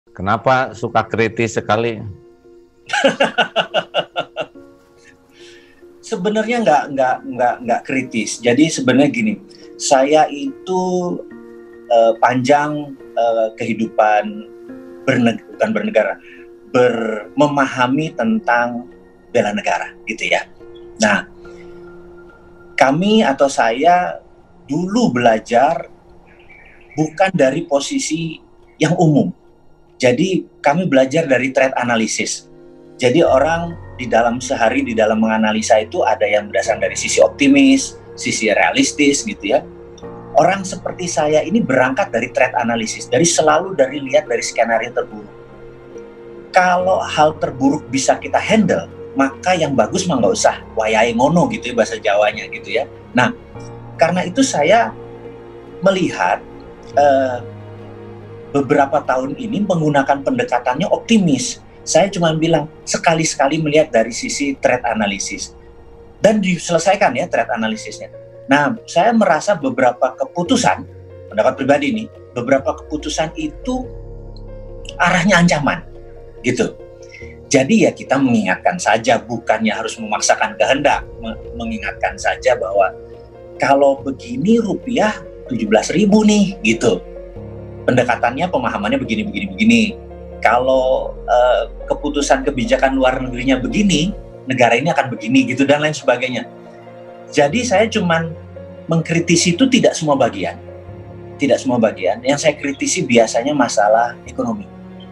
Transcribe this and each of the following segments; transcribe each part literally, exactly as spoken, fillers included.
Kenapa suka kritis sekali? Sebenarnya nggak nggak nggak nggak kritis. Jadi sebenarnya gini, saya itu uh, panjang uh, kehidupan bernegara, bukan bernegara, ber, memahami tentang bela negara, gitu ya. Nah, kami atau saya dulu belajar bukan dari posisi yang umum. Jadi kami belajar dari threat analysis. Jadi orang di dalam sehari di dalam menganalisa itu ada yang berdasarkan dari sisi optimis, sisi realistis gitu ya. Orang seperti saya ini berangkat dari threat analysis, dari selalu dari lihat dari skenario terburuk. Kalau hal terburuk bisa kita handle, maka yang bagus mah nggak usah wayahe ngono gitu ya bahasa Jawanya gitu ya. Nah, karena itu saya melihat uh, beberapa tahun ini menggunakan pendekatannya optimis. Saya cuma bilang sekali-sekali melihat dari sisi threat analysis dan diselesaikan ya threat analisisnya. Nah, saya merasa beberapa keputusan, pendapat pribadi nih, beberapa keputusan itu arahnya ancaman, gitu. Jadi ya kita mengingatkan saja, bukannya harus memaksakan kehendak, mengingatkan saja bahwa kalau begini rupiah tujuh belas ribu nih, gitu. Pendekatannya, pemahamannya begini, begini, begini. Kalau uh, keputusan kebijakan luar negerinya begini, negara ini akan begini gitu dan lain sebagainya. Jadi saya cuman mengkritisi itu tidak semua bagian, tidak semua bagian. Yang saya kritisi biasanya masalah ekonomi.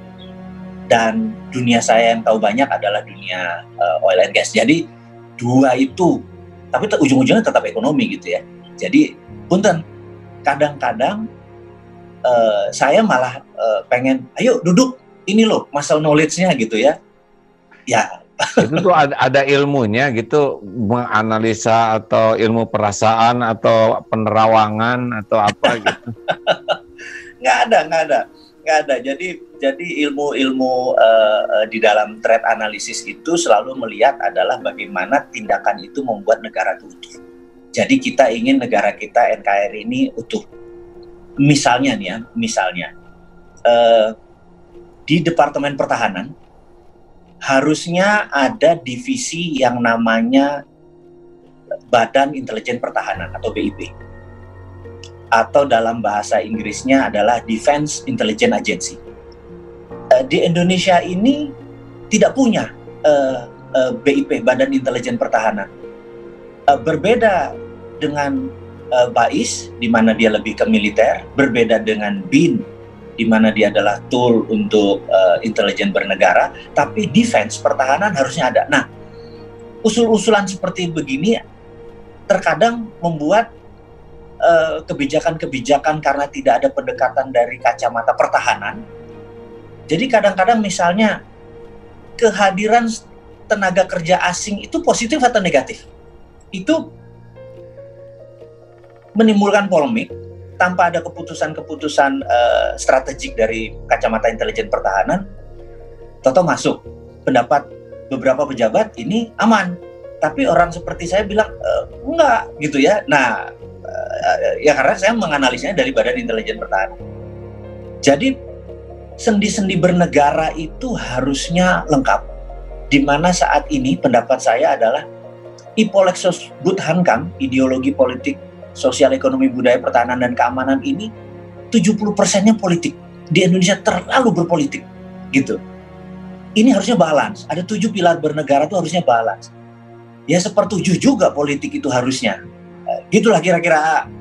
Dan dunia saya yang tahu banyak adalah dunia uh, oil and gas. Jadi dua itu, tapi ujung-ujungnya tetap ekonomi gitu ya. Jadi punten, kadang-kadang uh, saya malah uh, pengen, ayo duduk. Ini loh muscle knowledge-nya gitu ya. Ya. Itu tuh ada, ada ilmunya gitu, menganalisa atau ilmu perasaan atau penerawangan atau apa gitu. Nggak ada, nggak ada, nggak ada. Jadi jadi ilmu-ilmu uh, di dalam threat analysis itu selalu melihat adalah bagaimana tindakan itu membuat negara itu utuh. Jadi kita ingin negara kita N K R I ini utuh. Misalnya nih ya, misalnya. Uh, Di Departemen Pertahanan harusnya ada divisi yang namanya Badan Intelijen Pertahanan atau B I P, atau dalam bahasa Inggrisnya adalah Defense Intelligence Agency. Di Indonesia ini tidak punya uh, uh, B I P, Badan Intelijen Pertahanan. Uh, berbeda dengan uh, B A I S, di mana dia lebih ke militer, berbeda dengan B I N, di mana dia adalah tool untuk uh, intelijen bernegara, tapi defense, pertahanan harusnya ada. Nah, usul-usulan seperti begini terkadang membuat uh, kebijakan-kebijakan karena tidak ada pendekatan dari kacamata pertahanan. Jadi kadang-kadang misalnya kehadiran tenaga kerja asing itu positif atau negatif? Itu menimbulkan polemik. Tanpa ada keputusan-keputusan uh, strategik dari kacamata intelijen pertahanan, toto masuk. Pendapat beberapa pejabat ini aman, tapi orang seperti saya bilang e, enggak gitu ya. Nah, uh, ya karena saya menganalisnya dari Badan Intelijen Pertahanan. Jadi sendi-sendi bernegara itu harusnya lengkap. Di mana saat ini pendapat saya adalah Ipolexos Budhankam, ideologi politik sosial ekonomi budaya pertahanan dan keamanan ini tujuh puluh persennya politik. Di Indonesia terlalu berpolitik gitu. Ini harusnya balance. Ada tujuh pilar bernegara itu harusnya balance. Ya sepertujuh juga politik itu harusnya. Gitulah kira-kira